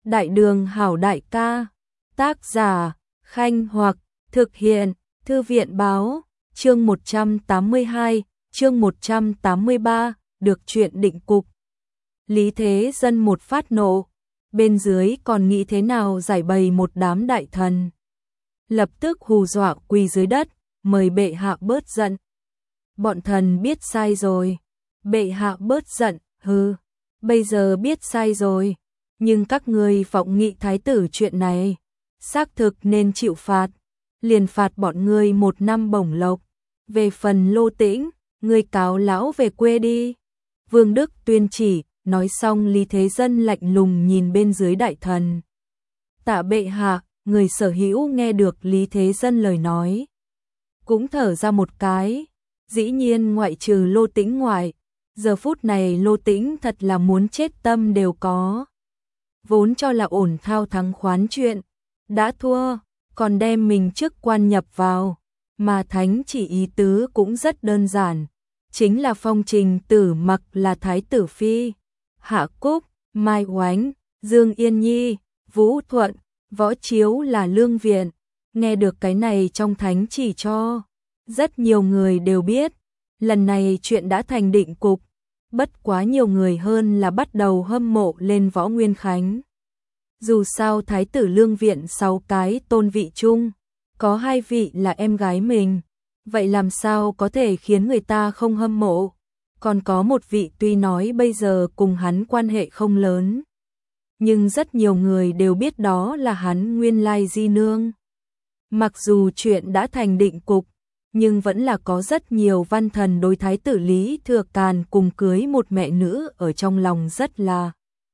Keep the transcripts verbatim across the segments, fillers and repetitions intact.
Đại đường hảo đại ca, tác giả, Khanh Hoặc, thực hiện, Thư viện báo, chương một trăm tám mươi hai, chương một trăm tám mươi ba, được chuyện định cục. Lý Thế Dân một phát nộ, bên dưới còn nghĩ thế nào giải bày một đám đại thần. Lập tức hù dọa quỳ dưới đất, mời bệ hạ bớt giận. Bọn thần biết sai rồi, bệ hạ bớt giận, hừ, bây giờ biết sai rồi, nhưng các ngươi vọng nghị thái tử chuyện này, xác thực nên chịu phạt, liền phạt bọn ngươi một năm bổng lộc. Về phần Lô Tĩnh, ngươi cáo lão về quê đi. Vương Đức tuyên chỉ, nói xong Lý Thế Dân lạnh lùng nhìn bên dưới đại thần. Tạ bệ hạ, người sở hữu nghe được Lý Thế Dân lời nói, cũng thở ra một cái, dĩ nhiên ngoại trừ Lô Tĩnh ngoại, giờ phút này Lô Tĩnh thật là muốn chết tâm đều có. Vốn cho là ổn thao thắng khoán chuyện, đã thua, còn đem mình chức quan nhập vào, mà thánh chỉ ý tứ cũng rất đơn giản, chính là phong Trình Tử Mặc là thái tử phi, Hạ Cúc, Mai Oánh, Dương Yên Nhi, Vũ Thuận, Võ Chiếu là lương viện. Nghe được cái này trong thánh chỉ cho, rất nhiều người đều biết, lần này chuyện đã thành định cục, bất quá nhiều người hơn là bắt đầu hâm mộ lên Võ Nguyên Khánh. Dù sao thái tử lương viện sáu cái tôn vị chung, có hai vị là em gái mình, vậy làm sao có thể khiến người ta không hâm mộ, còn có một vị tuy nói bây giờ cùng hắn quan hệ không lớn, nhưng rất nhiều người đều biết đó là hắn nguyên lai di nương. Mặc dù chuyện đã thành định cục, nhưng vẫn là có rất nhiều văn thần đối thái tử Lý Thừa Càn cùng cưới một mẹ nữ ở trong lòng rất là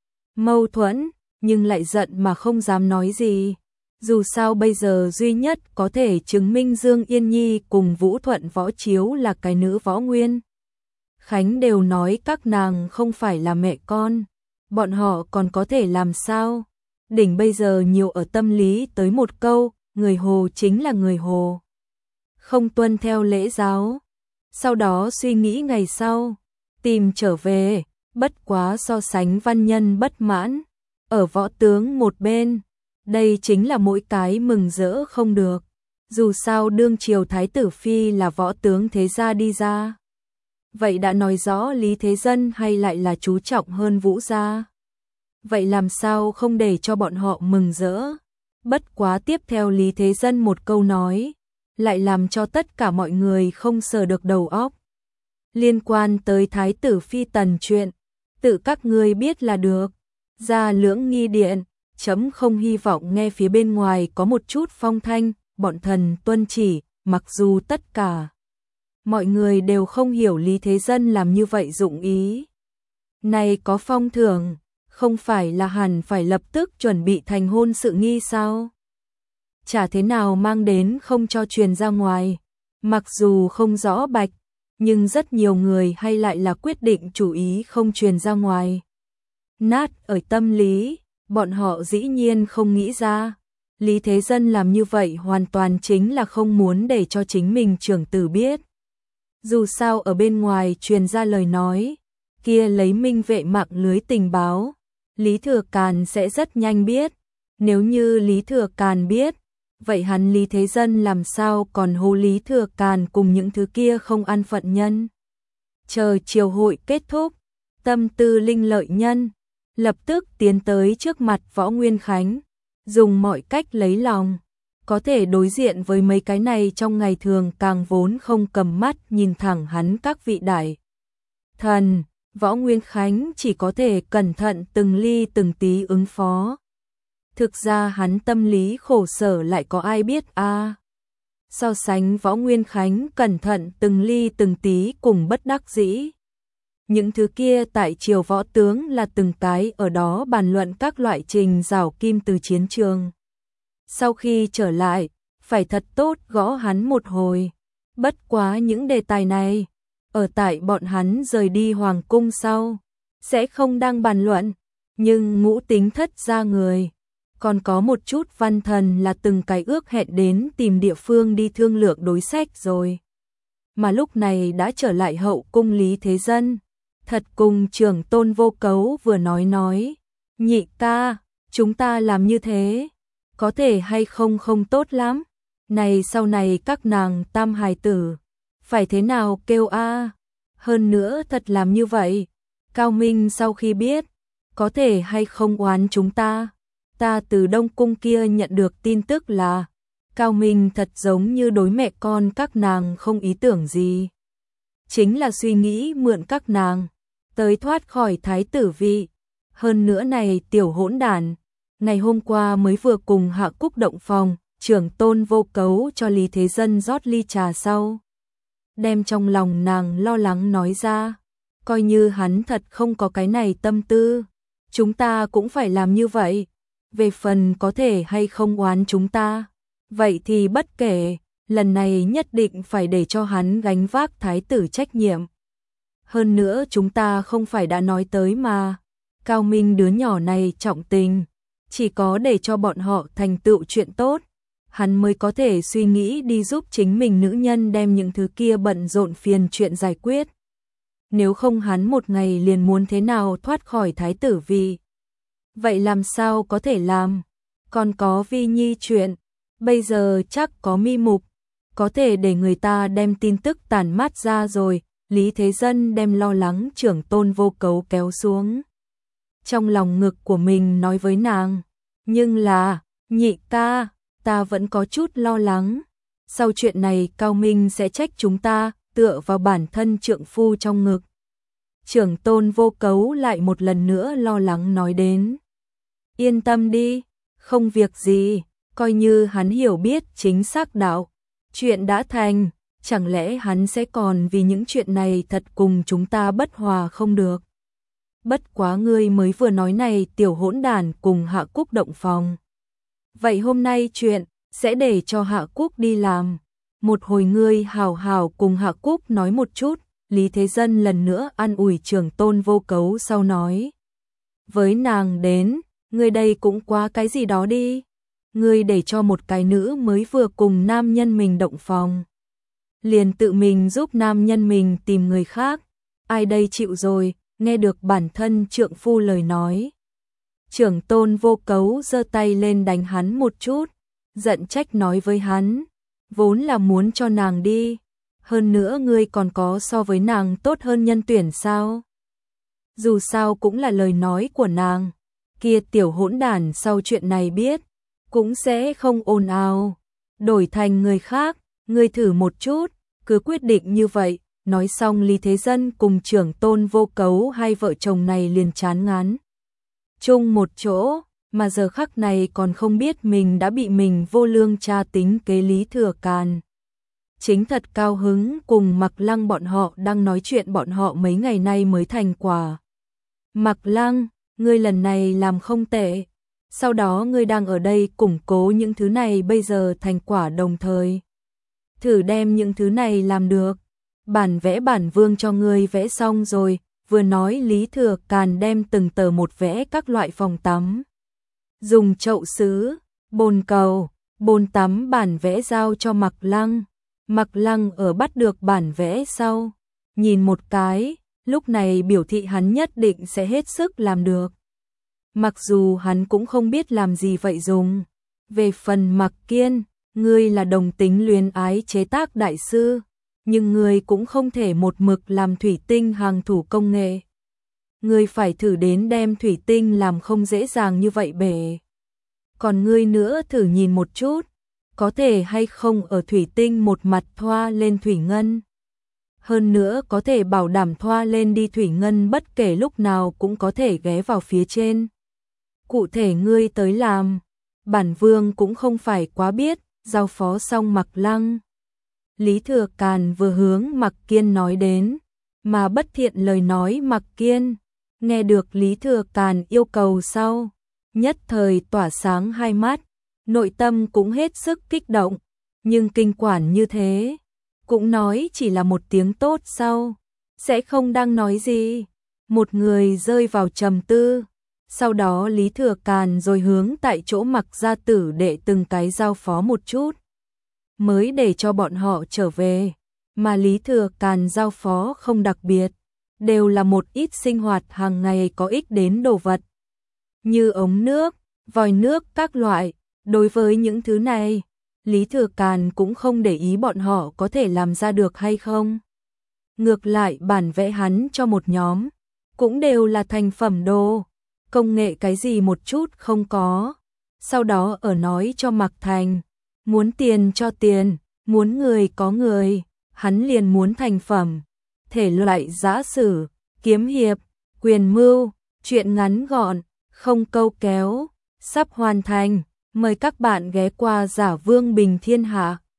mâu thuẫn, nhưng lại giận mà không dám nói gì. Dù sao bây giờ duy nhất có thể chứng minh Dương Yên Nhi cùng Vũ Thuận Võ Chiếu là cái nữ Võ Nguyên Khánh đều nói các nàng không phải là mẹ con, bọn họ còn có thể làm sao? Đỉnh bây giờ nhiều ở tâm lý tới một câu, người Hồ chính là người Hồ, không tuân theo lễ giáo. Sau đó suy nghĩ ngày sau, tìm trở về, bất quá so sánh văn nhân bất mãn, ở võ tướng một bên, đây chính là mỗi cái mừng rỡ không được. Dù sao đương triều thái tử phi là võ tướng thế gia đi ra, vậy đã nói rõ Lý Thế Dân hay lại là chú trọng hơn Vũ gia. Vậy làm sao không để cho bọn họ mừng rỡ? Bất quá tiếp theo Lý Thế Dân một câu nói, lại làm cho tất cả mọi người không sờ được đầu óc. Liên quan tới thái tử phi tần chuyện, tự các ngươi biết là được. Ra Lưỡng Nghi điện, chấm không hy vọng nghe phía bên ngoài có một chút phong thanh, bọn thần tuân chỉ, mặc dù tất cả mọi người đều không hiểu Lý Thế Dân làm như vậy dụng ý. Này có phong thưởng, không phải là hẳn phải lập tức chuẩn bị thành hôn sự nghi sao? Chả thế nào mang đến không cho truyền ra ngoài. Mặc dù không rõ bạch, nhưng rất nhiều người hay lại là quyết định chủ ý không truyền ra ngoài. Nát ở tâm lý, bọn họ dĩ nhiên không nghĩ ra. Lý Thế Dân làm như vậy hoàn toàn chính là không muốn để cho chính mình trưởng tử biết. Dù sao ở bên ngoài truyền ra lời nói, kia lấy minh vệ mạng lưới tình báo, Lý Thừa Càn sẽ rất nhanh biết. Nếu như Lý Thừa Càn biết, vậy hắn Lý Thế Dân làm sao còn hô Lý Thừa Càn cùng những thứ kia không ăn phận nhân. Chờ triều hội kết thúc, tâm tư linh lợi nhân lập tức tiến tới trước mặt Võ Nguyên Khánh, dùng mọi cách lấy lòng, có thể đối diện với mấy cái này trong ngày thường càng vốn không cầm mắt nhìn thẳng hắn các vị đại thần. Võ Nguyên Khánh chỉ có thể cẩn thận từng ly từng tí ứng phó. Thực ra hắn tâm lý khổ sở lại có ai biết a? À? So sánh Võ Nguyên Khánh cẩn thận từng ly từng tí cùng bất đắc dĩ. Những thứ kia tại triều võ tướng là từng cái ở đó bàn luận các loại trình rào kim từ chiến trường. Sau khi trở lại, phải thật tốt gõ hắn một hồi. Bất quá những đề tài này, ở tại bọn hắn rời đi hoàng cung sau, sẽ không đang bàn luận, nhưng ngũ tính thất ra người. Còn có một chút văn thần là từng cái ước hẹn đến tìm địa phương đi thương lượng đối sách rồi. Mà lúc này đã trở lại hậu cung Lý Thế Dân, thật cùng trưởng tôn Vô Cấu vừa nói nói, nhị ca, chúng ta làm như thế, có thể hay không không tốt lắm. Này sau này các nàng tam hài tử, phải thế nào kêu a? Hơn nữa thật làm như vậy, Cao Minh sau khi biết, có thể hay không oán chúng ta. Ta từ Đông Cung kia nhận được tin tức là Cao Minh thật giống như đối mẹ con các nàng không ý tưởng gì. Chính là suy nghĩ mượn các nàng, tới thoát khỏi thái tử vị. Hơn nữa này tiểu hỗn đản, ngày hôm qua mới vừa cùng Hạ Cúc động phòng, trưởng tôn Vô Cấu cho Lý Thế Dân rót ly trà sau. Đem trong lòng nàng lo lắng nói ra, coi như hắn thật không có cái này tâm tư, chúng ta cũng phải làm như vậy. Về phần có thể hay không oán chúng ta, vậy thì bất kể, lần này nhất định phải để cho hắn gánh vác thái tử trách nhiệm. Hơn nữa chúng ta không phải đã nói tới mà, Cao Minh đứa nhỏ này trọng tình, chỉ có để cho bọn họ thành tựu chuyện tốt, hắn mới có thể suy nghĩ đi giúp chính mình nữ nhân đem những thứ kia bận rộn phiền chuyện giải quyết. Nếu không hắn một ngày liền muốn thế nào thoát khỏi thái tử vị. Vậy làm sao có thể làm? Còn có Vi Nhi chuyện, bây giờ chắc có mi mục, có thể để người ta đem tin tức tản mát ra rồi. Lý Thế Dân đem lo lắng trưởng tôn Vô Cấu kéo xuống trong lòng ngực của mình nói với nàng, nhưng là, nhị ca, ta vẫn có chút lo lắng. Sau chuyện này Cao Minh sẽ trách chúng ta, tựa vào bản thân trượng phu trong ngực. Trưởng tôn Vô Cấu lại một lần nữa lo lắng nói đến. Yên tâm đi, không việc gì, coi như hắn hiểu biết chính xác đạo. Chuyện đã thành, chẳng lẽ hắn sẽ còn vì những chuyện này thật cùng chúng ta bất hòa không được. Bất quá ngươi mới vừa nói này tiểu hỗn đản cùng Hạ Cúc động phòng. Vậy hôm nay chuyện sẽ để cho Hạ Cúc đi làm. Một hồi ngươi hào hào cùng Hạ Cúc nói một chút. Lý Thế Dân lần nữa an ủi trưởng tôn Vô Cấu sau nói. Với nàng đến, ngươi đây cũng quá cái gì đó đi. Ngươi để cho một cái nữ mới vừa cùng nam nhân mình động phòng, liền tự mình giúp nam nhân mình tìm người khác. Ai đây chịu rồi, nghe được bản thân trượng phu lời nói. Trưởng tôn Vô Cấu giơ tay lên đánh hắn một chút, giận trách nói với hắn, vốn là muốn cho nàng đi, hơn nữa ngươi còn có so với nàng tốt hơn nhân tuyển sao? Dù sao cũng là lời nói của nàng, kia tiểu hỗn đản sau chuyện này biết, cũng sẽ không ồn ào, đổi thành người khác, ngươi thử một chút, cứ quyết định như vậy. Nói xong Lý Thế Dân cùng trưởng tôn Vô Cấu hai vợ chồng này liền chán ngán chung một chỗ, mà giờ khắc này còn không biết mình đã bị mình vô lương tra tính kế Lý Thừa Càn. Chính thật cao hứng cùng Mặc Lăng bọn họ đang nói chuyện bọn họ mấy ngày nay mới thành quả. Mặc Lăng, ngươi lần này làm không tệ, sau đó ngươi đang ở đây củng cố những thứ này bây giờ thành quả đồng thời. Thử đem những thứ này làm được. Bản vẽ bản vương cho ngươi vẽ xong rồi, vừa nói Lý Thừa Càn đem từng tờ một vẽ các loại phòng tắm. Dùng chậu sứ, bồn cầu, bồn tắm bản vẽ giao cho Mặc Lăng. Mặc Lăng ở bắt được bản vẽ sau, nhìn một cái, lúc này biểu thị hắn nhất định sẽ hết sức làm được. Mặc dù hắn cũng không biết làm gì vậy dùng. Về phần Mặc Kiên, ngươi là đồng tính luyến ái chế tác đại sư, nhưng ngươi cũng không thể một mực làm thủy tinh hàng thủ công nghệ. Ngươi phải thử đến đem thủy tinh làm không dễ dàng như vậy bể. Còn ngươi nữa thử nhìn một chút, có thể hay không ở thủy tinh một mặt thoa lên thủy ngân. Hơn nữa có thể bảo đảm thoa lên đi thủy ngân bất kể lúc nào cũng có thể ghé vào phía trên. Cụ thể ngươi tới làm, bản vương cũng không phải quá biết, giao phó xong Mặc Lăng. Lý Thừa Càn vừa hướng Mặc Kiên nói đến, mà bất thiện lời nói Mặc Kiên, nghe được Lý Thừa Càn yêu cầu sau, nhất thời tỏa sáng hai mắt, nội tâm cũng hết sức kích động, nhưng kinh quản như thế, cũng nói chỉ là một tiếng tốt sau, sẽ không đang nói gì. Một người rơi vào trầm tư, sau đó Lý Thừa Càn rồi hướng tại chỗ Mặc gia tử đệ từng cái giao phó một chút, mới để cho bọn họ trở về, mà Lý Thừa Càn giao phó không đặc biệt, đều là một ít sinh hoạt hàng ngày có ích đến đồ vật, như ống nước, vòi nước các loại. Đối với những thứ này, Lý Thừa Càn cũng không để ý bọn họ có thể làm ra được hay không. Ngược lại bản vẽ hắn cho một nhóm, cũng đều là thành phẩm đồ, công nghệ cái gì một chút không có. Sau đó ở nói cho Mạc Thành, muốn tiền cho tiền, muốn người có người, hắn liền muốn thành phẩm. Thể loại giã sử, kiếm hiệp, quyền mưu, truyện ngắn gọn, không câu kéo, sắp hoàn thành. Mời các bạn ghé qua Giả Vương Bình Thiên Hạ.